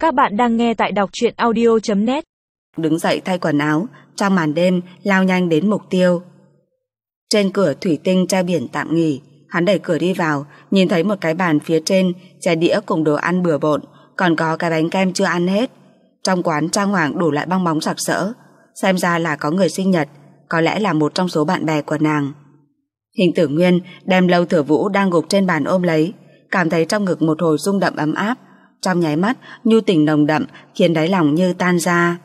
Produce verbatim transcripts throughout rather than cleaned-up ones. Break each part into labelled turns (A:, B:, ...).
A: Các bạn đang nghe tại đọc truyện audio chấm net.
B: Đứng dậy thay quần áo, trong màn đêm lao nhanh đến mục tiêu. Trên cửa thủy tinh treo biển tạm nghỉ, hắn đẩy cửa đi vào, nhìn thấy một cái bàn phía trên, chai đĩa cùng đồ ăn bừa bộn, còn có cái bánh kem chưa ăn hết. Trong quán trang hoàng đủ loại bong bóng sặc sỡ, xem ra là có người sinh nhật, có lẽ là một trong số bạn bè của nàng. Hình Tử Nguyên đem Lâu Thừa Vũ đang gục trên bàn ôm lấy, cảm thấy trong ngực một hồi rung động ấm áp, trong nháy mắt nhu tình nồng đậm khiến đáy lòng như tan ra.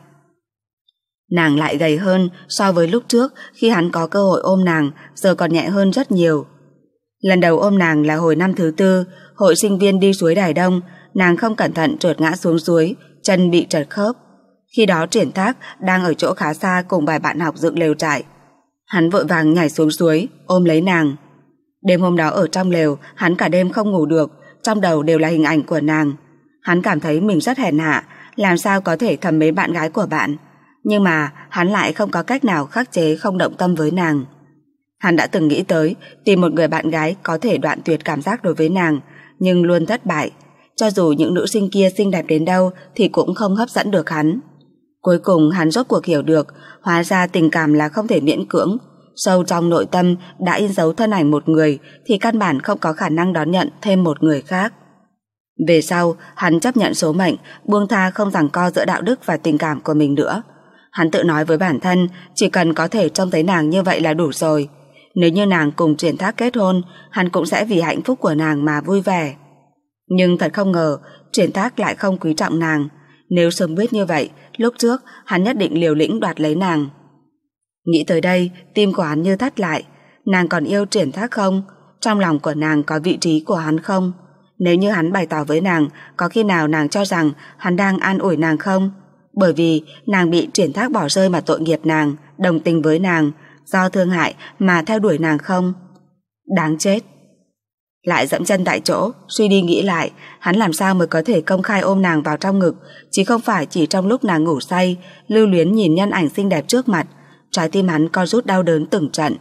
B: Nàng lại gầy hơn so với lúc trước khi hắn có cơ hội ôm nàng, giờ còn nhẹ hơn rất nhiều. Lần đầu ôm nàng là hồi năm thứ tư, hội sinh viên đi suối Đài Đông, nàng không cẩn thận trượt ngã xuống suối, chân bị trật khớp. Khi đó Triển Thác đang ở chỗ khá xa cùng vài bạn học dựng lều trại. Hắn vội vàng nhảy xuống suối, ôm lấy nàng. Đêm hôm đó ở trong lều, hắn cả đêm không ngủ được, trong đầu đều là hình ảnh của nàng. Hắn cảm thấy mình rất hèn hạ, làm sao có thể thầm mến bạn gái của bạn. Nhưng mà hắn lại không có cách nào khắc chế không động tâm với nàng. Hắn đã từng nghĩ tới tìm một người bạn gái có thể đoạn tuyệt cảm giác đối với nàng, nhưng luôn thất bại. Cho dù những nữ sinh kia xinh đẹp đến đâu thì cũng không hấp dẫn được hắn. Cuối cùng hắn rốt cuộc hiểu được, hóa ra tình cảm là không thể miễn cưỡng. Sâu trong nội tâm đã in dấu thân ảnh một người thì căn bản không có khả năng đón nhận thêm một người khác. Về sau, hắn chấp nhận số mệnh, buông tha không giằng co giữa đạo đức và tình cảm của mình nữa. Hắn tự nói với bản thân, chỉ cần có thể trông thấy nàng như vậy là đủ rồi. Nếu như nàng cùng Triển Thác kết hôn, hắn cũng sẽ vì hạnh phúc của nàng mà vui vẻ. Nhưng thật không ngờ, Triển Thác lại không quý trọng nàng. Nếu sớm biết như vậy, lúc trước hắn nhất định liều lĩnh đoạt lấy nàng. Nghĩ tới đây, tim của hắn như thắt lại. Nàng còn yêu Triển Thác không? Trong lòng của nàng có vị trí của hắn không? Nếu như hắn bày tỏ với nàng, có khi nào nàng cho rằng hắn đang an ủi nàng không? Bởi vì nàng bị Triển Thác bỏ rơi mà tội nghiệp nàng, đồng tình với nàng, do thương hại mà theo đuổi nàng không? Đáng chết. Lại dẫm chân tại chỗ, suy đi nghĩ lại, hắn làm sao mới có thể công khai ôm nàng vào trong ngực, chứ không phải chỉ trong lúc nàng ngủ say, lưu luyến nhìn nhân ảnh xinh đẹp trước mặt. Trái tim hắn co rút đau đớn từng trận.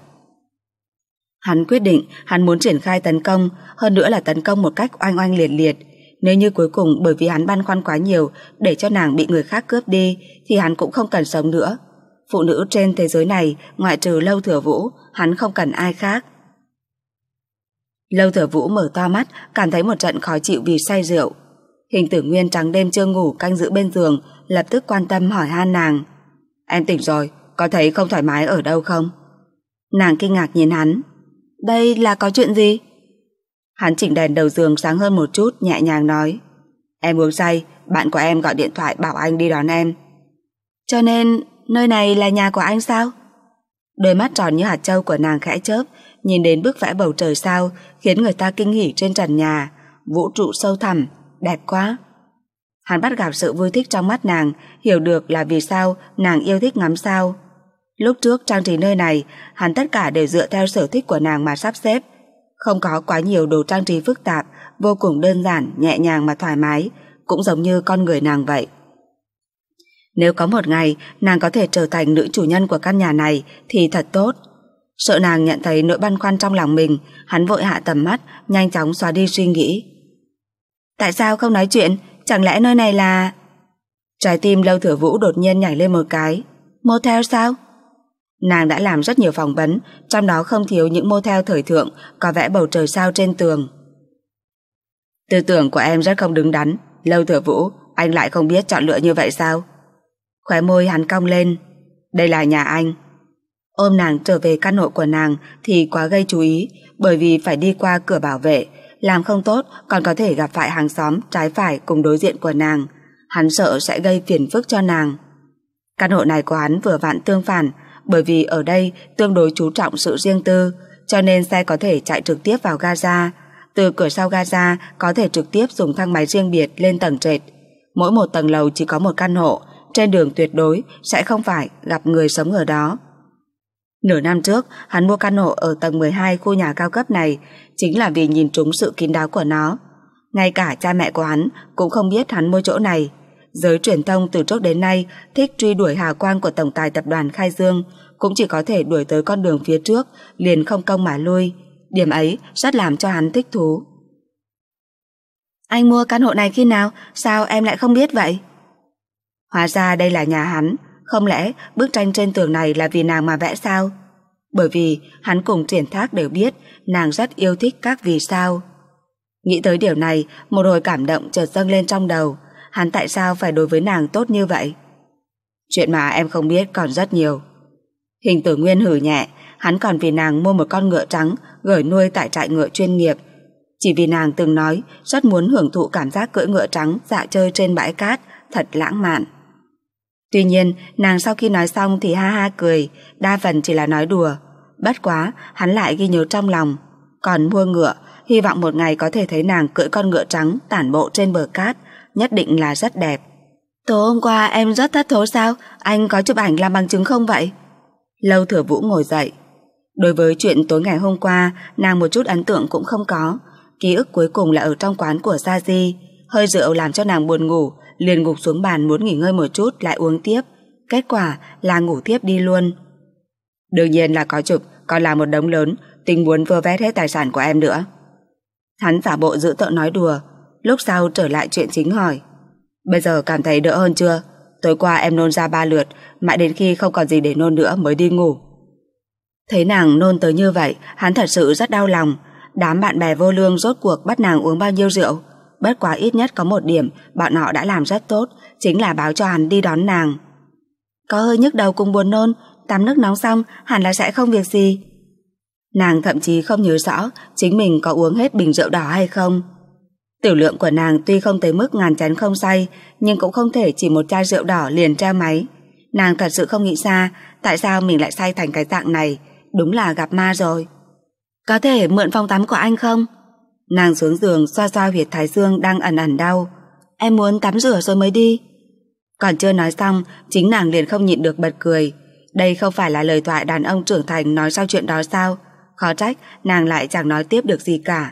B: Hắn quyết định hắn muốn triển khai tấn công, hơn nữa là tấn công một cách oanh oanh liệt liệt. Nếu như cuối cùng bởi vì hắn băn khoăn quá nhiều để cho nàng bị người khác cướp đi thì hắn cũng không cần sống nữa. Phụ nữ trên thế giới này ngoại trừ Lâu Thừa Vũ, hắn không cần ai khác. Lâu Thừa Vũ mở to mắt, cảm thấy một trận khó chịu vì say rượu. Hình Tử Nguyên trắng đêm chưa ngủ canh giữ bên giường, lập tức quan tâm hỏi han nàng. Em tỉnh rồi, có thấy không thoải mái ở đâu không? Nàng kinh ngạc nhìn hắn. Đây là có chuyện gì? Hắn chỉnh đèn đầu giường sáng hơn một chút, nhẹ nhàng nói. Em uống say, bạn của em gọi điện thoại bảo anh đi đón em. Cho nên nơi này là nhà của anh sao? Đôi mắt tròn như hạt trâu của nàng khẽ chớp, nhìn đến bức vẽ bầu trời sao khiến người ta kinh hỉ trên trần nhà. Vũ trụ sâu thẳm, đẹp quá. Hắn bắt gặp sự vui thích trong mắt nàng, hiểu được là vì sao nàng yêu thích ngắm sao. Lúc trước trang trí nơi này, hắn tất cả đều dựa theo sở thích của nàng mà sắp xếp. Không có quá nhiều đồ trang trí phức tạp, vô cùng đơn giản, nhẹ nhàng mà thoải mái, cũng giống như con người nàng vậy. Nếu có một ngày nàng có thể trở thành nữ chủ nhân của căn nhà này thì thật tốt. Sợ nàng nhận thấy nỗi băn khoăn trong lòng mình, hắn vội hạ tầm mắt, nhanh chóng xóa đi suy nghĩ. Tại sao không nói chuyện? Chẳng lẽ nơi này là... Trái tim Lâu Thừa Vũ đột nhiên nhảy lên một cái. Motel sao? Nàng đã làm rất nhiều phỏng vấn, trong đó không thiếu những motel thời thượng có vẽ bầu trời sao trên tường. Tư tưởng của em rất không đứng đắn. Lâu Thừa Vũ, anh lại không biết chọn lựa như vậy sao? Khóe môi hắn cong lên. Đây là nhà anh. Ôm nàng trở về căn hộ của nàng thì quá gây chú ý, bởi vì phải đi qua cửa bảo vệ, làm không tốt còn có thể gặp phải hàng xóm trái phải cùng đối diện của nàng. Hắn sợ sẽ gây phiền phức cho nàng. Căn hộ này của hắn vừa vặn tương phản, bởi vì ở đây tương đối chú trọng sự riêng tư, cho nên xe có thể chạy trực tiếp vào Gaza. Từ cửa sau Gaza có thể trực tiếp dùng thang máy riêng biệt lên tầng trệt. Mỗi một tầng lầu chỉ có một căn hộ, trên đường tuyệt đối sẽ không phải gặp người sống ở đó. Nửa năm trước, hắn mua căn hộ ở tầng mười hai khu nhà cao cấp này chính là vì nhìn trúng sự kín đáo của nó. Ngay cả cha mẹ của hắn cũng không biết hắn mua chỗ này. Giới truyền thông từ trước đến nay thích truy đuổi hào quang của tổng tài tập đoàn Khai Dương, cũng chỉ có thể đuổi tới con đường phía trước, liền không công mà lui. Điểm ấy rất làm cho hắn thích thú. Anh mua căn hộ này khi nào? Sao em lại không biết vậy? Hóa ra đây là nhà hắn. Không lẽ bức tranh trên tường này là vì nàng mà vẽ sao? Bởi vì hắn cùng Triển Thác đều biết nàng rất yêu thích các vì sao. Nghĩ tới điều này, một hồi cảm động chợt dâng lên trong đầu. Hắn tại sao phải đối với nàng tốt như vậy? Chuyện mà em không biết còn rất nhiều. Hình Tử Nguyên hử nhẹ. Hắn còn vì nàng mua một con ngựa trắng gửi nuôi tại trại ngựa chuyên nghiệp. Chỉ vì nàng từng nói rất muốn hưởng thụ cảm giác cưỡi ngựa trắng dạo chơi trên bãi cát, thật lãng mạn. Tuy nhiên, nàng sau khi nói xong thì ha ha cười, đa phần chỉ là nói đùa. Bất quá, hắn lại ghi nhớ trong lòng. Còn mua ngựa, hy vọng một ngày có thể thấy nàng cưỡi con ngựa trắng tản bộ trên bờ cát, nhất định là rất đẹp. Tối hôm qua em rất thất thố sao? Anh có chụp ảnh làm bằng chứng không vậy? Lâu Thừa Vũ ngồi dậy. Đối với chuyện tối ngày hôm qua, nàng một chút ấn tượng cũng không có. Ký ức cuối cùng là ở trong quán của Sa Di. Hơi rượu làm cho nàng buồn ngủ, liền gục xuống bàn muốn nghỉ ngơi một chút lại uống tiếp. Kết quả là ngủ tiếp đi luôn. Đương nhiên là có chụp, còn là một đống lớn, tính muốn vơ vét hết tài sản của em nữa. Hắn giả bộ dữ tợn nói đùa, lúc sau trở lại chuyện chính hỏi. Bây giờ cảm thấy đỡ hơn chưa? Tối qua em nôn ra ba lượt, mãi đến khi không còn gì để nôn nữa mới đi ngủ. Thấy nàng nôn tới như vậy, hắn thật sự rất đau lòng. Đám bạn bè vô lương rốt cuộc bắt nàng uống bao nhiêu rượu. Bất quá ít nhất có một điểm bọn họ đã làm rất tốt, chính là báo cho hắn đi đón nàng. Có hơi nhức đầu cùng buồn nôn, tắm nước nóng xong hẳn là sẽ không việc gì. Nàng thậm chí không nhớ rõ chính mình có uống hết bình rượu đỏ hay không. Tiểu lượng của nàng tuy không tới mức ngàn chén không say, nhưng cũng không thể chỉ một chai rượu đỏ liền treo máy. Nàng thật sự không nghĩ ra tại sao mình lại say thành cái dạng này. Đúng là gặp ma rồi. Có thể mượn phòng tắm của anh không? Nàng xuống giường xoa xoa huyệt thái dương đang ẩn ẩn đau. Em muốn tắm rửa rồi mới đi. Còn chưa nói xong, chính nàng liền không nhịn được bật cười. Đây không phải là lời thoại đàn ông trưởng thành nói sau chuyện đó sao? Khó trách nàng lại chẳng nói tiếp được gì cả.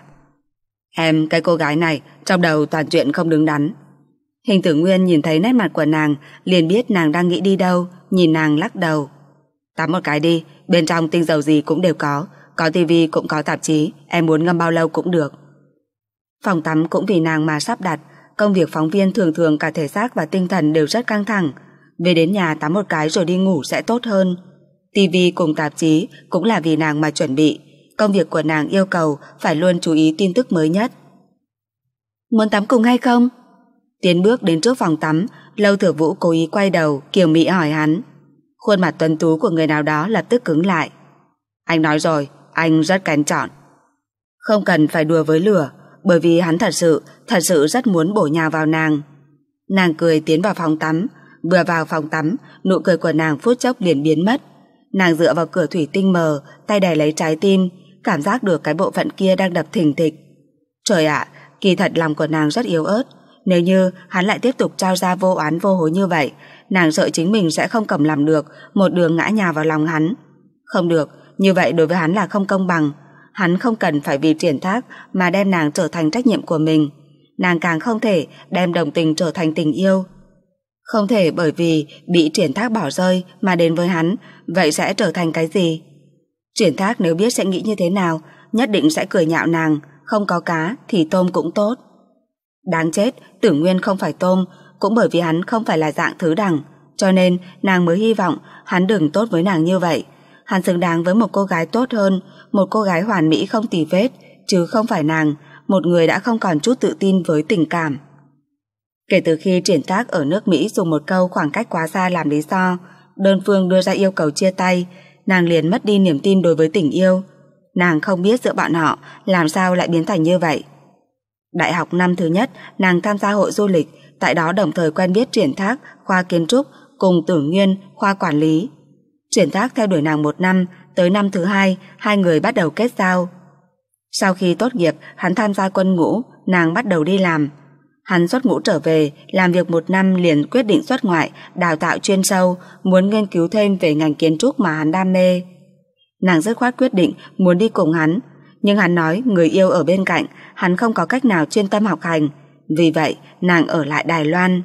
B: Em, cái cô gái này trong đầu toàn chuyện không đứng đắn. Hình Tử Nguyên nhìn thấy nét mặt của nàng liền biết nàng đang nghĩ đi đâu, nhìn nàng lắc đầu. Tắm một cái đi, bên trong tinh dầu gì cũng đều có, có tivi cũng có tạp chí, em muốn ngâm bao lâu cũng được. Phòng tắm cũng vì nàng mà sắp đặt. Công việc phóng viên thường thường cả thể xác và tinh thần đều rất căng thẳng. Về đến nhà tắm một cái rồi đi ngủ sẽ tốt hơn. Tivi cùng tạp chí cũng là vì nàng mà chuẩn bị. Công việc của nàng yêu cầu phải luôn chú ý tin tức mới nhất. Muốn tắm cùng hay không? Tiến bước đến trước phòng tắm, Lâu Thừa Vũ cố ý quay đầu kiều mị hỏi hắn. Khuôn mặt tuấn tú của người nào đó lập tức cứng lại. Anh nói rồi, anh rất kén chọn. Không cần phải đùa với lửa, bởi vì hắn thật sự, thật sự rất muốn bổ nhào vào nàng. Nàng cười tiến vào phòng tắm. Vừa vào phòng tắm, nụ cười của nàng phút chốc liền biến mất. Nàng dựa vào cửa thủy tinh mờ, tay đè lấy trái tim, cảm giác được cái bộ phận kia đang đập thình thịch. Trời ạ, kỳ thật lòng của nàng rất yếu ớt. Nếu như hắn lại tiếp tục trao ra vô oán vô hối như vậy, nàng sợ chính mình sẽ không cầm làm được, một đường ngã nhào vào lòng hắn. Không được, như vậy đối với hắn là không công bằng. Hắn không cần phải vì Triển Thác mà đem nàng trở thành trách nhiệm của mình. Nàng càng không thể đem đồng tình trở thành tình yêu. Không thể bởi vì bị Triển Thác bỏ rơi mà đến với hắn, vậy sẽ trở thành cái gì? Triển Thác nếu biết sẽ nghĩ như thế nào, nhất định sẽ cười nhạo nàng, không có cá thì tôm cũng tốt. Đáng chết, Tử Nguyên không phải tôm, cũng bởi vì hắn không phải là dạng thứ đẳng, cho nên nàng mới hy vọng hắn đừng tốt với nàng như vậy. Hắn xứng đáng với một cô gái tốt hơn, một cô gái hoàn mỹ không tì vết, chứ không phải nàng, một người đã không còn chút tự tin với tình cảm. Kể từ khi Triển Thác ở nước Mỹ dùng một câu khoảng cách quá xa làm lý do, đơn phương đưa ra yêu cầu chia tay, nàng liền mất đi niềm tin đối với tình yêu. Nàng không biết giữa bọn họ làm sao lại biến thành như vậy. Đại học năm thứ nhất, nàng tham gia hội du lịch, tại đó đồng thời quen biết Triển Thác, khoa kiến trúc, cùng Tử Nguyên, khoa quản lý. Triển Thác theo đuổi nàng một năm, tới năm thứ hai, hai người bắt đầu kết giao. Sau khi tốt nghiệp, hắn tham gia quân ngũ, nàng bắt đầu đi làm. Hắn xuất ngũ trở về, làm việc một năm liền quyết định xuất ngoại, đào tạo chuyên sâu, muốn nghiên cứu thêm về ngành kiến trúc mà hắn đam mê. Nàng dứt khoát quyết định muốn đi cùng hắn, nhưng hắn nói người yêu ở bên cạnh, hắn không có cách nào chuyên tâm học hành, vì vậy nàng ở lại Đài Loan.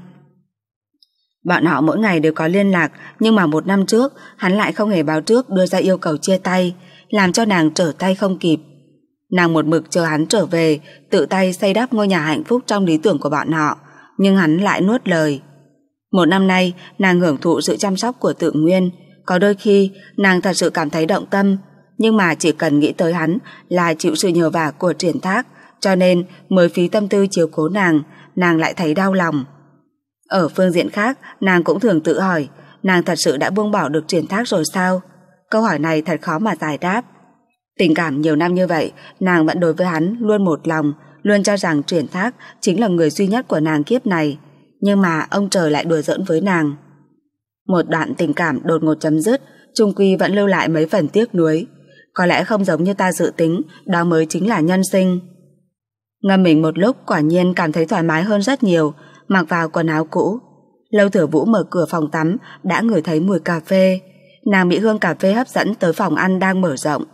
B: Bọn họ mỗi ngày đều có liên lạc, nhưng mà một năm trước, hắn lại không hề báo trước đưa ra yêu cầu chia tay, làm cho nàng trở tay không kịp. Nàng một mực chờ hắn trở về, tự tay xây đắp ngôi nhà hạnh phúc trong lý tưởng của bọn họ, nhưng hắn lại nuốt lời. Một năm nay, nàng hưởng thụ sự chăm sóc của Tự Nguyên, có đôi khi nàng thật sự cảm thấy động tâm, nhưng mà chỉ cần nghĩ tới hắn là chịu sự nhờ vả của Triển Thác, cho nên mới phí tâm tư chiếu cố nàng, nàng lại thấy đau lòng. Ở phương diện khác, nàng cũng thường tự hỏi, nàng thật sự đã buông bỏ được Triển Thác rồi sao? Câu hỏi này thật khó mà giải đáp. Tình cảm nhiều năm như vậy, nàng vẫn đối với hắn luôn một lòng, luôn cho rằng Triển Thác chính là người duy nhất của nàng kiếp này. Nhưng mà ông trời lại đùa giỡn với nàng. Một đoạn tình cảm đột ngột chấm dứt, chung quy vẫn lưu lại mấy phần tiếc nuối. Có lẽ không giống như ta dự tính, đó mới chính là nhân sinh. Ngâm mình một lúc, quả nhiên cảm thấy thoải mái hơn rất nhiều, mặc vào quần áo cũ. Lâu Thừa Vũ mở cửa phòng tắm, đã ngửi thấy mùi cà phê. Nàng bị hương cà phê hấp dẫn tới phòng ăn đang mở rộng.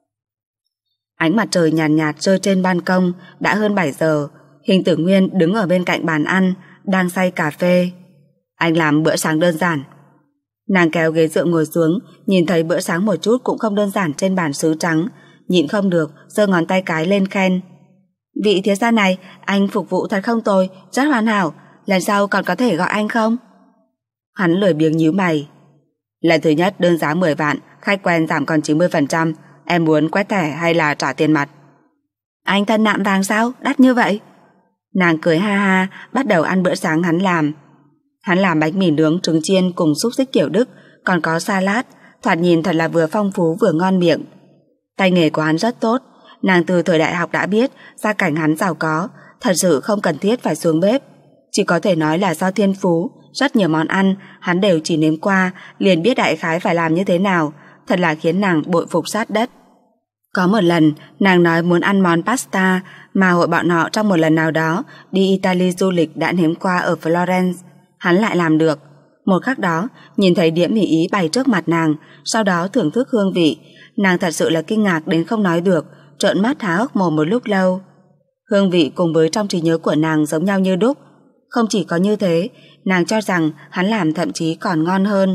B: Ánh mặt trời nhàn nhạt, nhạt rơi trên ban công, đã hơn bảy giờ. Hình Tử Nguyên đứng ở bên cạnh bàn ăn, đang xay cà phê. Anh làm bữa sáng đơn giản. Nàng kéo ghế dựa ngồi xuống, nhìn thấy bữa sáng một chút cũng không đơn giản trên bàn sứ trắng, nhịn không được, giơ ngón tay cái lên khen. Vị thiếu gia này, anh phục vụ thật không tồi, rất hoàn hảo, lần sau còn có thể gọi anh không? Hắn lười biếng nhíu mày. Lần thứ nhất đơn giá mười vạn, khách quen giảm còn chín mươi phần trăm, em muốn quét thẻ hay là trả tiền mặt? Anh thân nạm vàng sao, đắt như vậy? Nàng cười ha ha, bắt đầu ăn bữa sáng hắn làm. Hắn làm bánh mì nướng trứng chiên cùng xúc xích kiểu Đức, còn có salad, thoạt nhìn thật là vừa phong phú vừa ngon miệng. Tay nghề của hắn rất tốt, nàng từ thời đại học đã biết gia cảnh hắn giàu có, thật sự không cần thiết phải xuống bếp. Chỉ có thể nói là do thiên phú, rất nhiều món ăn hắn đều chỉ nếm qua, liền biết đại khái phải làm như thế nào, thật là khiến nàng bội phục sát đất. Có một lần, nàng nói muốn ăn món pasta mà hội bọn họ trong một lần nào đó đi Italy du lịch đã nếm qua ở Florence. Hắn lại làm được. Một khắc đó, nhìn thấy đĩa mì Ý bày trước mặt nàng, sau đó thưởng thức hương vị, nàng thật sự là kinh ngạc đến không nói được, trợn mắt há hốc mồm một lúc lâu. Hương vị cùng với trong trí nhớ của nàng giống nhau như đúc. Không chỉ có như thế, nàng cho rằng hắn làm thậm chí còn ngon hơn.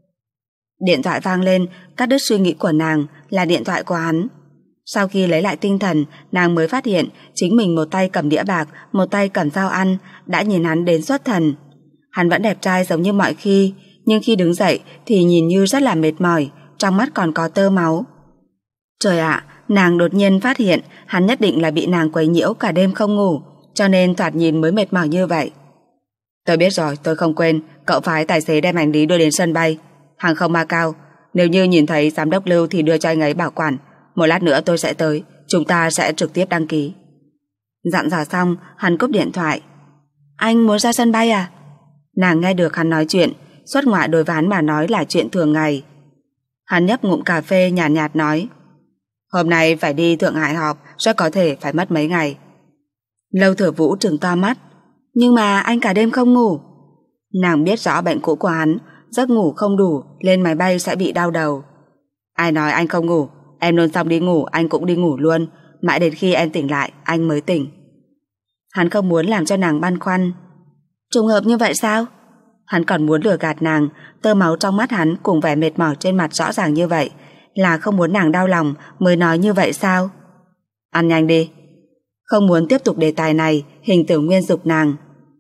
B: Điện thoại vang lên, cắt đứt suy nghĩ của nàng, là điện thoại của hắn. Sau khi lấy lại tinh thần, nàng mới phát hiện chính mình một tay cầm đĩa bạc, một tay cầm dao ăn, đã nhìn hắn đến xuất thần. Hắn vẫn đẹp trai giống như mọi khi, nhưng khi đứng dậy thì nhìn như rất là mệt mỏi, trong mắt còn có tơ máu. Trời ạ, nàng đột nhiên phát hiện hắn nhất định là bị nàng quấy nhiễu cả đêm không ngủ, cho nên thoạt nhìn mới mệt mỏi như vậy. Tôi biết rồi, tôi không quên, cậu phái tài xế đem hành lý đưa đến sân bay hàng không Macau. Nếu như nhìn thấy giám đốc Lưu thì đưa cho anh ấy bảo quản. Một lát nữa tôi sẽ tới, chúng ta sẽ trực tiếp đăng ký. Dặn dò xong, hắn cúp điện thoại. Anh muốn ra sân bay à? Nàng nghe được hắn nói chuyện, xuất ngoại đối với hắn mà nói là chuyện thường ngày. Hắn nhấp ngụm cà phê nhàn nhạt, nhạt nói, hôm nay phải đi Thượng Hải họp, rất có thể phải mất mấy ngày. Lâu Thừa Vũ trừng to mắt. Nhưng mà anh cả đêm không ngủ. Nàng biết rõ bệnh cũ của hắn, giấc ngủ không đủ, lên máy bay sẽ bị đau đầu. Ai nói anh không ngủ? Em nôn xong đi ngủ, anh cũng đi ngủ luôn, mãi đến khi em tỉnh lại, anh mới tỉnh. Hắn không muốn làm cho nàng băn khoăn. Trùng hợp như vậy sao? Hắn còn muốn lừa gạt nàng, tơ máu trong mắt hắn cùng vẻ mệt mỏi trên mặt rõ ràng như vậy, là không muốn nàng đau lòng mới nói như vậy sao? Ăn nhanh đi. Không muốn tiếp tục đề tài này, Hình Tử Nguyên giục nàng.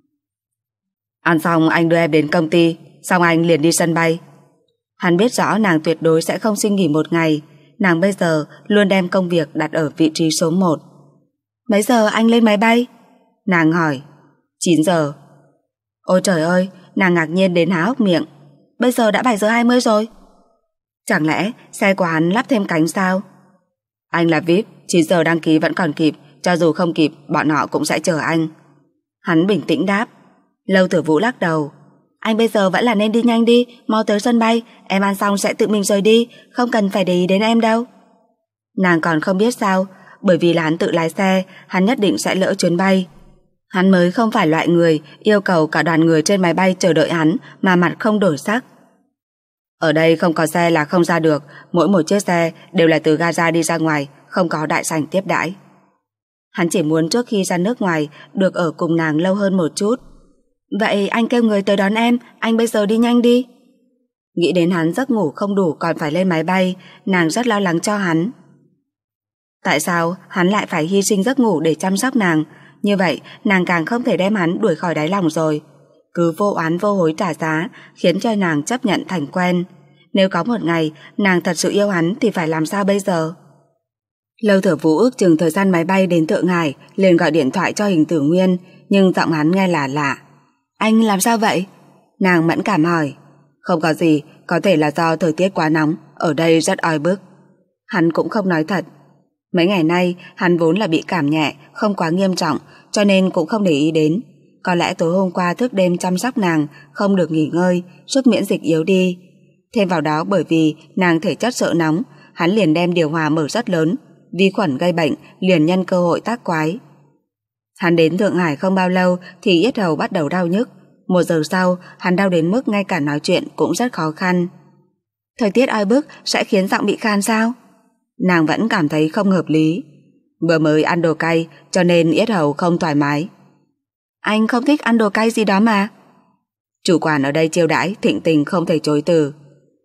B: Ăn xong anh đưa em đến công ty, xong anh liền đi sân bay. Hắn biết rõ nàng tuyệt đối sẽ không xin nghỉ một ngày, nàng bây giờ luôn đem công việc đặt ở vị trí số một. Mấy giờ anh lên máy bay? Nàng hỏi. chín giờ. Ôi trời ơi, nàng ngạc nhiên đến há hốc miệng. Bây giờ đã bảy giờ hai mươi rồi. Chẳng lẽ xe của hắn lắp thêm cánh sao? Anh là vi ai pi, chín giờ đăng ký vẫn còn kịp, cho dù không kịp, bọn họ cũng sẽ chờ anh. Hắn bình tĩnh đáp. Lâu Thừa Vũ lắc đầu. Anh bây giờ vẫn là nên đi nhanh đi, mau tới sân bay, em ăn xong sẽ tự mình rời đi, không cần phải để ý đến em đâu. Nàng còn không biết sao, bởi vì là hắn tự lái xe, hắn nhất định sẽ lỡ chuyến bay. Hắn mới không phải loại người yêu cầu cả đoàn người trên máy bay chờ đợi hắn mà mặt không đổi sắc. Ở đây không có xe là không ra được, mỗi một chiếc xe đều là từ ga ra đi ra ngoài, không có đại sảnh tiếp đãi. Hắn chỉ muốn trước khi ra nước ngoài được ở cùng nàng lâu hơn một chút. Vậy anh kêu người tới đón em, anh bây giờ đi nhanh đi. Nghĩ đến hắn giấc ngủ không đủ còn phải lên máy bay, nàng rất lo lắng cho hắn. Tại sao hắn lại phải hy sinh giấc ngủ để chăm sóc nàng? Như vậy nàng càng không thể đem hắn đuổi khỏi đáy lòng rồi. Cứ vô oán vô hối trả giá, khiến cho nàng chấp nhận thành quen. Nếu có một ngày nàng thật sự yêu hắn thì phải làm sao bây giờ? Lâu Thừa Vũ ước chừng thời gian máy bay đến Thượng Hải, liền gọi điện thoại cho Hình Tử Nguyên, nhưng giọng hắn nghe là lạ. Anh làm sao vậy? Nàng mẫn cảm hỏi. Không có gì, có thể là do thời tiết quá nóng, ở đây rất oi bức. Hắn cũng không nói thật. Mấy ngày nay hắn vốn là bị cảm nhẹ, không quá nghiêm trọng, cho nên cũng không để ý đến. Có lẽ tối hôm qua thức đêm chăm sóc nàng, không được nghỉ ngơi, sức miễn dịch yếu đi. Thêm vào đó bởi vì nàng thể chất sợ nóng, hắn liền đem điều hòa mở rất lớn, vi khuẩn gây bệnh liền nhân cơ hội tác quái. Hắn đến Thượng Hải không bao lâu thì yết hầu bắt đầu đau nhức. Một giờ sau hắn đau đến mức ngay cả nói chuyện cũng rất khó khăn. Thời tiết oi bức sẽ khiến giọng bị khan sao? Nàng vẫn cảm thấy không hợp lý. Vừa mới ăn đồ cay cho nên yết hầu không thoải mái. Anh không thích ăn đồ cay gì đó mà. Chủ quản ở đây chiêu đãi thịnh tình không thể chối từ.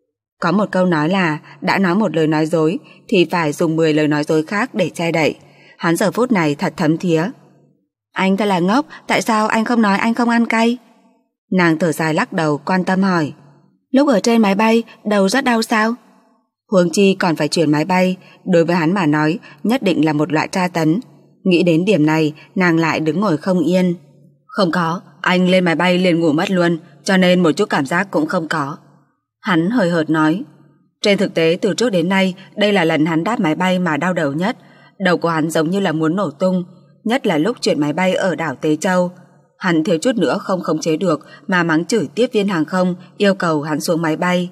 B: Có một câu nói là đã nói một lời nói dối thì phải dùng mười lời nói dối khác để che đậy. Hắn giờ phút này thật thấm thía. Anh thật là ngốc, tại sao anh không nói anh không ăn cay? Nàng thở dài lắc đầu quan tâm hỏi. Lúc ở trên máy bay đầu rất đau sao? Huống chi còn phải chuyển máy bay, đối với hắn mà nói nhất định là một loại tra tấn. Nghĩ đến điểm này nàng lại đứng ngồi không yên. Không có, anh lên máy bay liền ngủ mất luôn, cho nên một chút cảm giác cũng không có. Hắn hời hợt nói. Trên thực tế từ trước đến nay đây là lần hắn đáp máy bay mà đau đầu nhất. Đầu của hắn giống như là muốn nổ tung, nhất là lúc chuyển máy bay ở đảo Tế Châu. Hắn thiếu chút nữa không khống chế được mà mắng chửi tiếp viên hàng không, yêu cầu hắn xuống máy bay.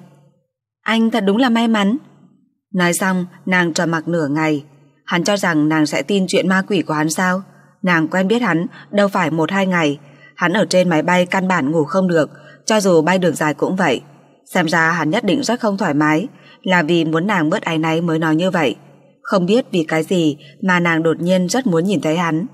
B: Anh thật đúng là may mắn. Nói xong nàng trầm mặc nửa ngày. Hắn cho rằng nàng sẽ tin chuyện ma quỷ của hắn sao? Nàng quen biết hắn đâu phải một hai ngày. Hắn ở trên máy bay căn bản ngủ không được, cho dù bay đường dài cũng vậy. Xem ra hắn nhất định rất không thoải mái, là vì muốn nàng bớt áy náy mới nói như vậy. Không biết vì cái gì mà nàng đột nhiên rất muốn nhìn thấy hắn.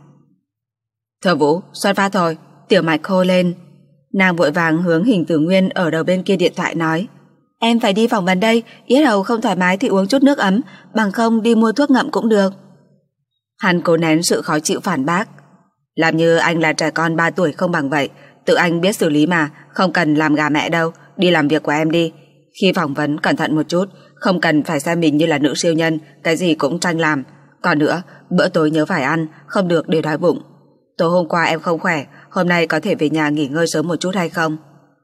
B: Thừa Vũ, xuất phát thôi. Tiểu Mạch hô lên. Nàng vội vàng hướng Hình Tử Nguyên ở đầu bên kia điện thoại nói. Em phải đi phỏng vấn đây, yết hầu không thoải mái thì uống chút nước ấm, bằng không đi mua thuốc ngậm cũng được. Hắn cố nén sự khó chịu phản bác. Làm như anh là trẻ con ba tuổi không bằng vậy, tự anh biết xử lý mà, không cần làm gà mẹ đâu, đi làm việc của em đi. Khi phỏng vấn cẩn thận một chút, không cần phải xem mình như là nữ siêu nhân, cái gì cũng tranh làm. Còn nữa, bữa tối nhớ phải ăn, không được để đói bụng. Tối hôm qua em không khỏe, hôm nay có thể về nhà nghỉ ngơi sớm một chút hay không?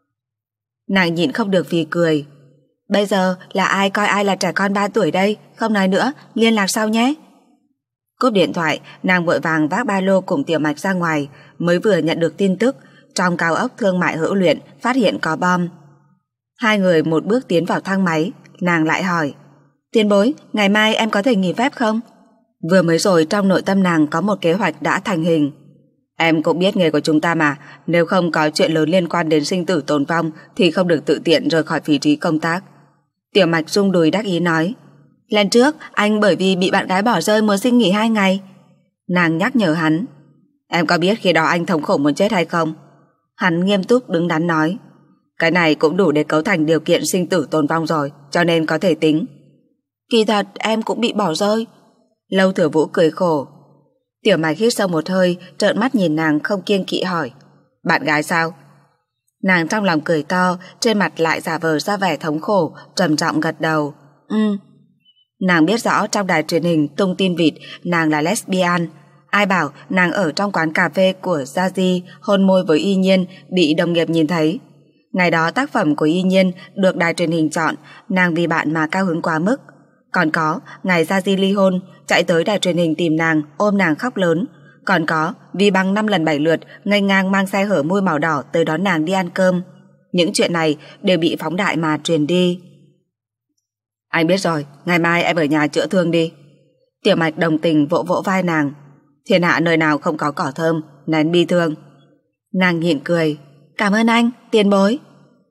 B: Nàng nhịn không được vì cười. Bây giờ là ai coi ai là trẻ con ba tuổi đây, không nói nữa, liên lạc sau nhé. Cúp điện thoại, nàng vội vàng vác ba lô cùng Tiểu Mạch ra ngoài, mới vừa nhận được tin tức, trong cao ốc thương mại Hữu Luyện phát hiện có bom. Hai người một bước tiến vào thang máy, nàng lại hỏi. Tiền bối, ngày mai em có thể nghỉ phép không? Vừa mới rồi trong nội tâm nàng có một kế hoạch đã thành hình. Em cũng biết nghề của chúng ta mà, nếu không có chuyện lớn liên quan đến sinh tử tồn vong thì không được tự tiện rời khỏi vị trí công tác. Tiểu Mạch rung đùi đắc ý nói. Lần trước anh bởi vì bị bạn gái bỏ rơi muốn xin nghỉ hai ngày. Nàng nhắc nhở hắn. Em có biết khi đó anh thống khổ muốn chết hay không? Hắn nghiêm túc đứng đắn nói. Cái này cũng đủ để cấu thành điều kiện sinh tử tồn vong rồi, cho nên có thể tính. Kỳ thật em cũng bị bỏ rơi. Lâu Thừa Vũ cười khổ. Tiểu Mạch hít sâu một hơi, trợn mắt nhìn nàng không kiêng kỵ hỏi. Bạn gái sao? Nàng trong lòng cười to, trên mặt lại giả vờ ra vẻ thống khổ, trầm trọng gật đầu. Ừ. Nàng biết rõ trong đài truyền hình tung tin vịt nàng là lesbian. Ai bảo nàng ở trong quán cà phê của Gia Di hôn môi với Y Nhiên bị đồng nghiệp nhìn thấy. Ngày đó tác phẩm của Y Nhiên được đài truyền hình chọn, nàng vì bạn mà cao hứng quá mức. Còn có ngày Gia Di ly hôn, chạy tới đài truyền hình tìm nàng, ôm nàng khóc lớn. Còn có vì bằng năm lần bảy lượt nghênh ngang mang xe hở môi màu đỏ tới đón nàng đi ăn cơm. Những chuyện này đều bị phóng đại mà truyền đi. Anh biết rồi, ngày mai em ở nhà chữa thương đi. Tiểu Mạch đồng tình vỗ vỗ vai nàng. Thiên hạ nơi nào không có cỏ thơm, nén bi thương. Nàng nhịn cười. Cảm ơn anh, tiền bối.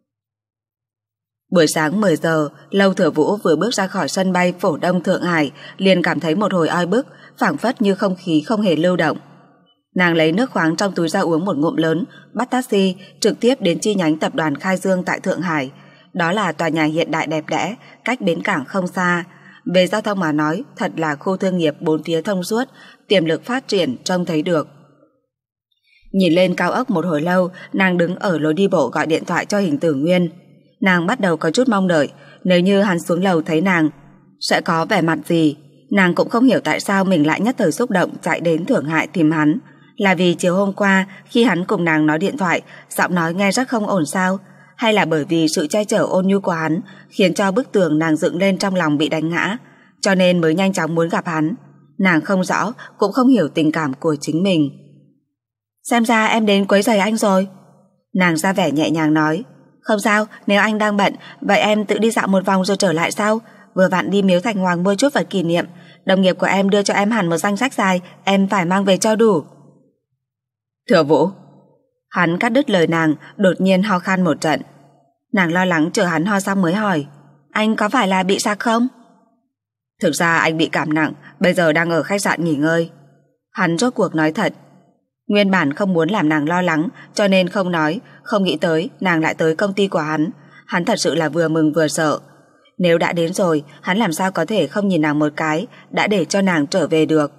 B: Buổi sáng mười giờ, Lâu Thừa Vũ vừa bước ra khỏi sân bay Phổ Đông Thượng Hải liền cảm thấy một hồi oi bức, phảng phất như không khí không hề lưu động. Nàng lấy nước khoáng trong túi ra uống một ngụm lớn, bắt taxi trực tiếp đến chi nhánh tập đoàn Khai Dương tại Thượng Hải. Đó là tòa nhà hiện đại đẹp đẽ, cách bến cảng không xa. về giao thông mà nói, thật là khu thương nghiệp bốn phía thông suốt, tiềm lực phát triển trông thấy được. Nhìn lên cao ốc một hồi lâu, nàng đứng ở lối đi bộ gọi điện thoại cho Hình Tử Nguyên. Nàng bắt đầu có chút mong đợi, nếu như hắn xuống lầu thấy nàng, sẽ có vẻ mặt gì. Nàng cũng không hiểu tại sao mình lại nhất thời xúc động chạy đến Thượng Hải tìm hắn. Là vì chiều hôm qua khi hắn cùng nàng nói điện thoại, giọng nói nghe rất không ổn sao? Hay là bởi vì sự che chở ôn nhu của hắn khiến cho bức tường nàng dựng lên trong lòng bị đánh ngã, cho nên mới nhanh chóng muốn gặp hắn? Nàng không rõ, cũng không hiểu tình cảm của chính mình. Xem ra em đến quấy rầy anh rồi. Nàng ra vẻ nhẹ nhàng nói. Không sao, nếu anh đang bận, vậy em tự đi dạo một vòng rồi trở lại sau. Vừa vặn đi Miếu Thành Hoàng mua chút vật kỷ niệm. Đồng nghiệp của em đưa cho em hẳn một danh sách dài, em phải mang về cho đủ. Thừa Vũ. Hắn cắt đứt lời nàng, đột nhiên ho khan một trận. Nàng lo lắng chờ hắn ho xong mới hỏi. Anh có phải là bị sặc không? Thực ra anh bị cảm nặng, bây giờ đang ở khách sạn nghỉ ngơi. Hắn rốt cuộc nói thật. Nguyên bản không muốn làm nàng lo lắng, cho nên không nói, không nghĩ tới nàng lại tới công ty của hắn. Hắn thật sự là vừa mừng vừa sợ. Nếu đã đến rồi, hắn làm sao có thể không nhìn nàng một cái, đã để cho nàng trở về được.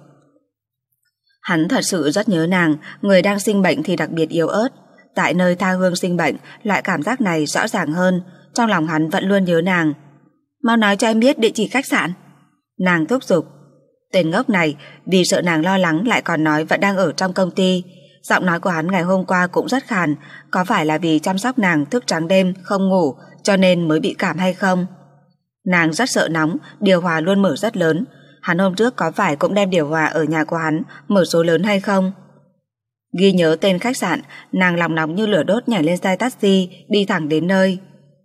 B: Hắn thật sự rất nhớ nàng, người đang sinh bệnh thì đặc biệt yếu ớt. Tại nơi tha hương sinh bệnh, loại cảm giác này rõ ràng hơn, trong lòng hắn vẫn luôn nhớ nàng. Mau nói cho em biết địa chỉ khách sạn. Nàng thúc giục. Tên ngốc này, vì sợ nàng lo lắng lại còn nói vẫn đang ở trong công ty. Giọng nói của hắn ngày hôm qua cũng rất khàn, có phải là vì chăm sóc nàng thức trắng đêm, không ngủ, cho nên mới bị cảm hay không? Nàng rất sợ nóng, điều hòa luôn mở rất lớn. Hắn hôm trước có phải cũng đem điều hòa ở nhà của hắn mở số lớn hay không? Ghi nhớ tên khách sạn, nàng lòng nóng như lửa đốt nhảy lên xe taxi, đi thẳng đến nơi.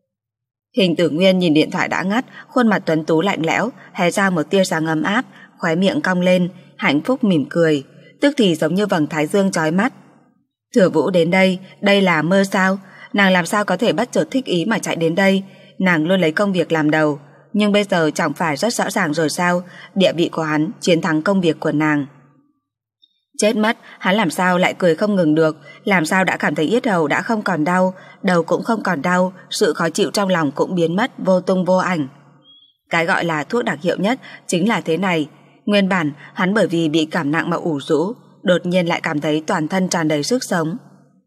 B: Hình Tử Nguyên nhìn điện thoại đã ngắt, khuôn mặt tuấn tú lạnh lẽo, hé ra một tia sáng ấm áp, khóe miệng cong lên, hạnh phúc mỉm cười, tức thì giống như vầng thái dương chói mắt. Thừa Vũ đến đây, đây là mơ sao? Nàng làm sao có thể bất chợt thích ý mà chạy đến đây? Nàng luôn lấy công việc làm đầu, nhưng bây giờ chẳng phải rất rõ ràng rồi sao? Địa vị của hắn chiến thắng công việc của nàng. Chết mất, hắn làm sao lại cười không ngừng được, làm sao đã cảm thấy yết hầu đã không còn đau, đầu cũng không còn đau, sự khó chịu trong lòng cũng biến mất vô tung vô ảnh. Cái gọi là thuốc đặc hiệu nhất chính là thế này. Nguyên bản hắn bởi vì bị cảm nặng mà ủ rũ, đột nhiên lại cảm thấy toàn thân tràn đầy sức sống.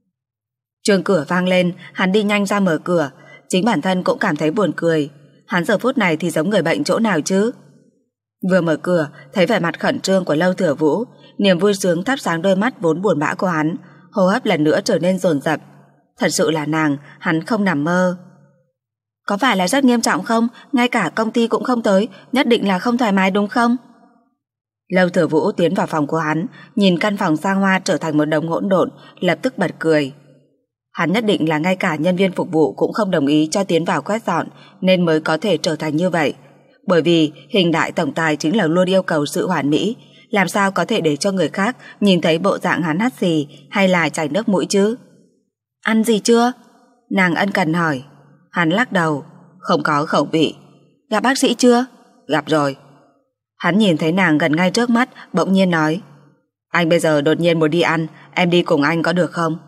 B: Chuông cửa vang lên, hắn đi nhanh ra mở cửa, chính bản thân cũng cảm thấy buồn cười. Hắn giờ phút này thì giống người bệnh chỗ nào chứ? Vừa mở cửa, thấy vẻ mặt khẩn trương của Lâu Thừa Vũ, niềm vui sướng thắp sáng đôi mắt vốn buồn bã của hắn, hô hấp lần nữa trở nên dồn dập. Thật sự là nàng, hắn không nằm mơ. Có phải là rất nghiêm trọng không? Ngay cả công ty cũng không tới, nhất định là không thoải mái đúng không? Lâu Thừa Vũ tiến vào phòng của hắn, nhìn căn phòng xa hoa trở thành một đống hỗn độn, lập tức bật cười. Hắn nhất định là ngay cả nhân viên phục vụ cũng không đồng ý cho tiến vào quét dọn, nên mới có thể trở thành như vậy. Bởi vì Hình đại tổng tài chính là luôn yêu cầu sự hoàn mỹ, làm sao có thể để cho người khác nhìn thấy bộ dạng hắn hắt xì hay là chảy nước mũi chứ? Ăn gì chưa? Nàng ân cần hỏi. Hắn lắc đầu. Không có khẩu vị. Gặp bác sĩ chưa? Gặp rồi. Hắn nhìn thấy nàng gần ngay trước mắt, bỗng nhiên nói. Anh bây giờ đột nhiên muốn đi ăn, em đi cùng anh có được không?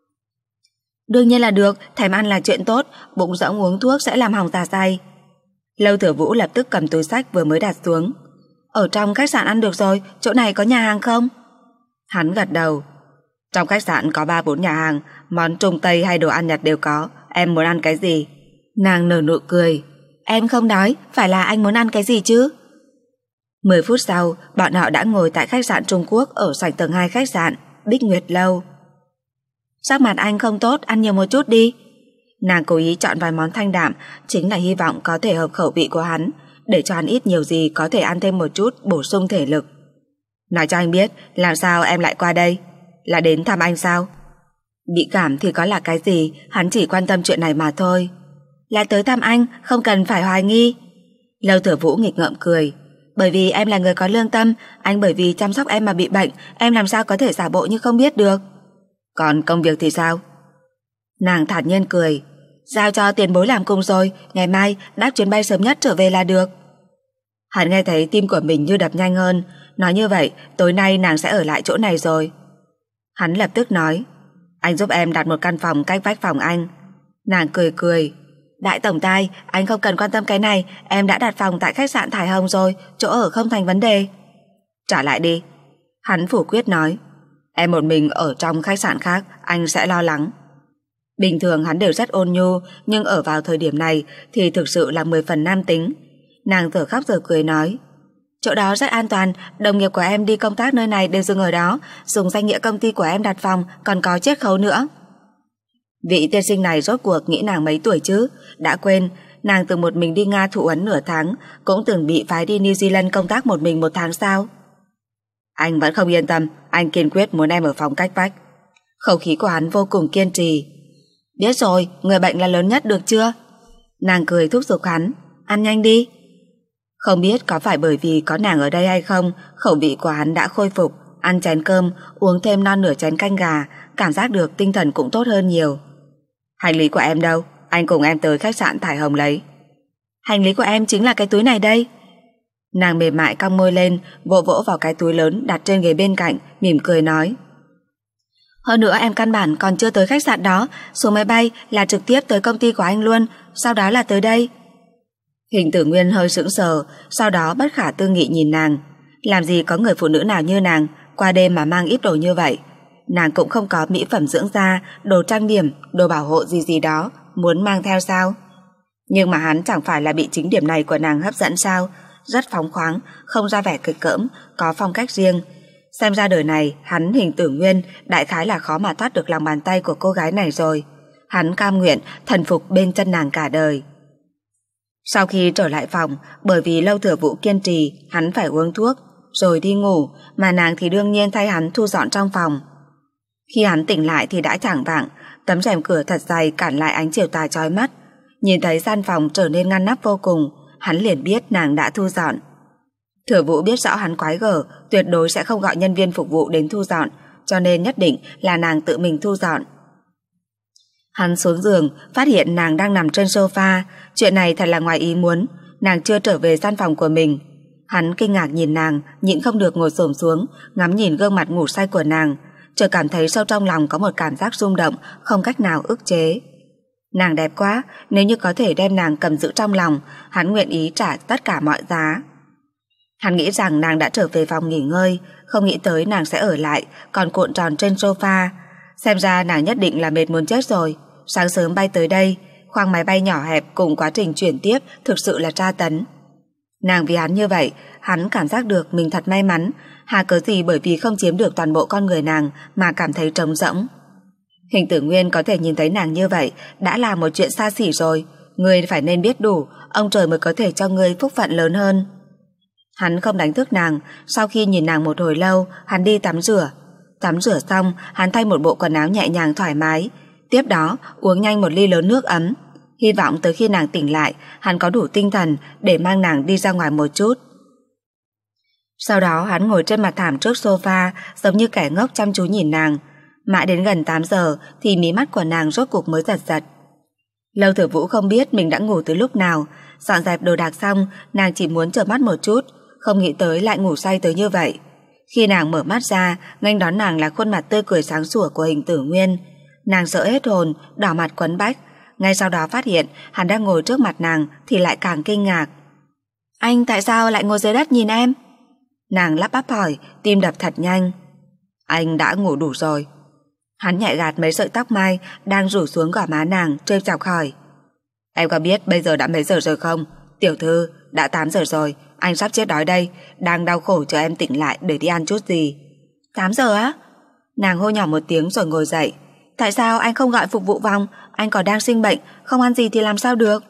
B: Đương nhiên là được, thèm ăn là chuyện tốt, bụng rỗng uống thuốc sẽ làm hỏng dạ dày. Lâu Thừa Vũ lập tức cầm túi xách vừa mới đặt xuống. Ở trong khách sạn ăn được rồi, chỗ này có nhà hàng không? Hắn gật đầu. Trong khách sạn có ba bốn nhà hàng, món Trung Tây hay đồ ăn Nhật đều có, em muốn ăn cái gì? Nàng nở nụ cười. Em không đói, phải là anh muốn ăn cái gì chứ? Mười phút sau, bọn họ đã ngồi tại khách sạn Trung Quốc ở sảnh tầng hai khách sạn, Bích Nguyệt Lâu. Sắc mặt anh không tốt, ăn nhiều một chút đi. Nàng cố ý chọn vài món thanh đạm, chính là hy vọng có thể hợp khẩu vị của hắn, để cho hắn ít nhiều gì có thể ăn thêm một chút, bổ sung thể lực. Nói cho anh biết, làm sao em lại qua đây? Là đến thăm anh sao? Bị cảm thì có là cái gì, hắn chỉ quan tâm chuyện này mà thôi. Là tới thăm anh, không cần phải hoài nghi. Lâu Thừa Vũ nghịch ngợm cười. Bởi vì em là người có lương tâm, anh bởi vì chăm sóc em mà bị bệnh, em làm sao có thể giả bộ như không biết được. Còn công việc thì sao? Nàng thản nhiên cười. Giao cho tiền bối làm cùng rồi, ngày mai đáp chuyến bay sớm nhất trở về là được. Hắn nghe thấy tim của mình như đập nhanh hơn. Nói như vậy, tối nay nàng sẽ ở lại chỗ này rồi. Hắn lập tức nói. Anh giúp em đặt một căn phòng cách vách phòng anh. Nàng cười cười. Đại tổng tài, anh không cần quan tâm cái này, em đã đặt phòng tại khách sạn Thải Hồng rồi, chỗ ở không thành vấn đề. Trả lại đi. Hắn phủ quyết nói. Em một mình ở trong khách sạn khác, anh sẽ lo lắng. Bình thường hắn đều rất ôn nhu, nhưng ở vào thời điểm này thì thực sự là mười phần nam tính. Nàng giờ khóc giờ cười nói. Chỗ đó rất an toàn, đồng nghiệp của em đi công tác nơi này đều dừng ở đó, dùng danh nghĩa công ty của em đặt phòng, còn có chiết khấu nữa. Vị tiên sinh này rốt cuộc nghĩ nàng mấy tuổi chứ? Đã quên, nàng từng một mình đi Nga thụ huấn nửa tháng, cũng từng bị phái đi New Zealand công tác một mình một tháng sao? Anh vẫn không yên tâm, anh kiên quyết muốn em ở phòng cách vách. Khẩu khí của hắn vô cùng kiên trì. Biết rồi, người bệnh là lớn nhất được chưa? Nàng cười thúc giục hắn. Ăn nhanh đi. Không biết có phải bởi vì có nàng ở đây hay không, khẩu vị của hắn đã khôi phục. Ăn chén cơm, uống thêm non nửa chén canh gà, cảm giác được tinh thần cũng tốt hơn nhiều. Hành lý của em đâu? Anh cùng em tới khách sạn Thải Hồng lấy. Hành lý của em chính là cái túi này đây. Nàng mềm mại cong môi lên, vỗ vỗ vào cái túi lớn đặt trên ghế bên cạnh, mỉm cười nói. Hơn nữa em căn bản còn chưa tới khách sạn đó, xuống máy bay là trực tiếp tới công ty của anh luôn, sau đó là tới đây. Hình Tử Nguyên hơi sững sờ, sau đó bất khả tư nghị nhìn nàng. Làm gì có người phụ nữ nào như nàng, qua đêm mà mang ít đồ như vậy. Nàng cũng không có mỹ phẩm dưỡng da, đồ trang điểm, đồ bảo hộ gì gì đó, muốn mang theo sao? Nhưng mà hắn chẳng phải là bị chính điểm này của nàng hấp dẫn sao? Rất phóng khoáng, không ra vẻ kịch cỡm, có phong cách riêng. Xem ra đời này, hắn Hình Tử Nguyên đại khái là khó mà thoát được lòng bàn tay của cô gái này rồi. Hắn cam nguyện thần phục bên chân nàng cả đời. Sau khi trở lại phòng, bởi vì Lâu Thừa Vũ kiên trì, hắn phải uống thuốc, rồi đi ngủ, mà nàng thì đương nhiên thay hắn thu dọn trong phòng. Khi hắn tỉnh lại thì đã chạng vạng, tấm rèm cửa thật dày cản lại ánh chiều tà chói mắt. Nhìn thấy gian phòng trở nên ngăn nắp vô cùng, hắn liền biết nàng đã thu dọn. Thừa Vũ biết rõ hắn quái gở, tuyệt đối sẽ không gọi nhân viên phục vụ đến thu dọn, cho nên nhất định là nàng tự mình thu dọn. Hắn xuống giường, phát hiện nàng đang nằm trên sofa. Chuyện này thật là ngoài ý muốn, nàng chưa trở về gian phòng của mình. Hắn kinh ngạc nhìn nàng, nhịn không được ngồi xổm xuống, ngắm nhìn gương mặt ngủ say của nàng, chợt cảm thấy sâu trong lòng có một cảm giác rung động, không cách nào ức chế. Nàng đẹp quá, nếu như có thể đem nàng cầm giữ trong lòng, hắn nguyện ý trả tất cả mọi giá. Hắn nghĩ rằng nàng đã trở về phòng nghỉ ngơi, không nghĩ tới nàng sẽ ở lại, còn cuộn tròn trên sofa. Xem ra nàng nhất định là mệt muốn chết rồi. Sáng sớm bay tới đây, khoang máy bay nhỏ hẹp cùng quá trình chuyển tiếp thực sự là tra tấn. Nàng vì hắn như vậy, hắn cảm giác được mình thật may mắn, hà cớ gì bởi vì không chiếm được toàn bộ con người nàng mà cảm thấy trống rỗng. Hình Tử Nguyên có thể nhìn thấy nàng như vậy đã là một chuyện xa xỉ rồi. Ngươi phải nên biết đủ, ông trời mới có thể cho ngươi phúc phận lớn hơn. Hắn không đánh thức nàng. Sau khi nhìn nàng một hồi lâu, hắn đi tắm rửa. Tắm rửa xong, hắn thay một bộ quần áo nhẹ nhàng thoải mái, tiếp đó uống nhanh một ly lớn nước ấm. Hy vọng tới khi nàng tỉnh lại, hắn có đủ tinh thần để mang nàng đi ra ngoài một chút. Sau đó hắn ngồi trên mặt thảm trước sofa, giống như kẻ ngốc chăm chú nhìn nàng. Mãi đến gần tám giờ thì mí mắt của nàng rốt cuộc mới giật giật. Lâu Thừa Vũ không biết mình đã ngủ từ lúc nào. Dọn dẹp đồ đạc xong, nàng chỉ muốn chợp mắt một chút, không nghĩ tới lại ngủ say tới như vậy. Khi nàng mở mắt ra, nghênh đón nàng là khuôn mặt tươi cười sáng sủa của Hình Tử Nguyên. Nàng sợ hết hồn, đỏ mặt quấn bách. Ngay sau đó phát hiện hắn đang ngồi trước mặt nàng thì lại càng kinh ngạc. Anh tại sao lại ngồi dưới đất nhìn em? Nàng lắp bắp hỏi, tim đập thật nhanh. Anh đã ngủ đủ rồi. Hắn nhẹ gạt mấy sợi tóc mai đang rủ xuống gò má nàng, trêu chọc hỏi. Em có biết bây giờ đã mấy giờ rồi không? Tiểu thư, đã tám giờ rồi, anh sắp chết đói đây, đang đau khổ chờ em tỉnh lại để đi ăn chút gì. Tám giờ á? Nàng hô nhỏ một tiếng rồi ngồi dậy. Tại sao anh không gọi phục vụ vòng? Anh còn đang sinh bệnh, không ăn gì thì làm sao được?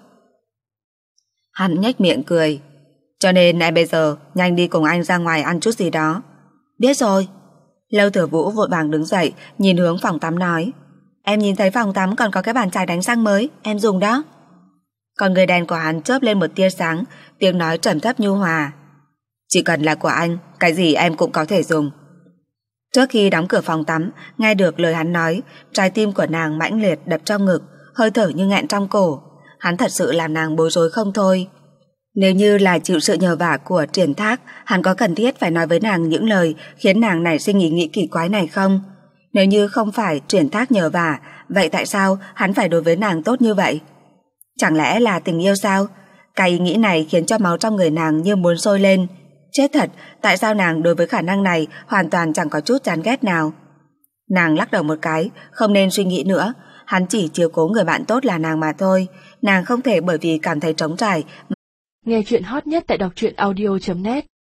B: Hắn nhếch miệng cười. Cho nên em bây giờ nhanh đi cùng anh ra ngoài ăn chút gì đó. Biết rồi. Lâu Thừa Vũ vội vàng đứng dậy, nhìn hướng phòng tắm nói. Em nhìn thấy phòng tắm còn có cái bàn chải đánh răng mới, em dùng đó. Còn người đèn của hắn chớp lên một tia sáng, tiếng nói trầm thấp nhu hòa. Chỉ cần là của anh, cái gì em cũng có thể dùng. Trước khi đóng cửa phòng tắm, nghe được lời hắn nói, trái tim của nàng mãnh liệt đập trong ngực, hơi thở như nghẹn trong cổ. Hắn thật sự làm nàng bối rối không thôi. Nếu như là chịu sự nhờ vả của Triển Thác, hắn có cần thiết phải nói với nàng những lời khiến nàng nảy sinh ý nghĩ kỳ quái này không? Nếu như không phải Triển Thác nhờ vả, vậy tại sao hắn phải đối với nàng tốt như vậy? Chẳng lẽ là tình yêu sao? Cái ý nghĩ này khiến cho máu trong người nàng như muốn sôi lên. Chết thật, tại sao nàng đối với khả năng này hoàn toàn chẳng có chút chán ghét nào? Nàng lắc đầu một cái, không nên suy nghĩ nữa. Hắn chỉ chiếu cố người bạn tốt là nàng mà thôi. Nàng không thể bởi vì cảm thấy trống trải.
A: Nghe chuyện hot nhất tại đọc truyện audio chấm net.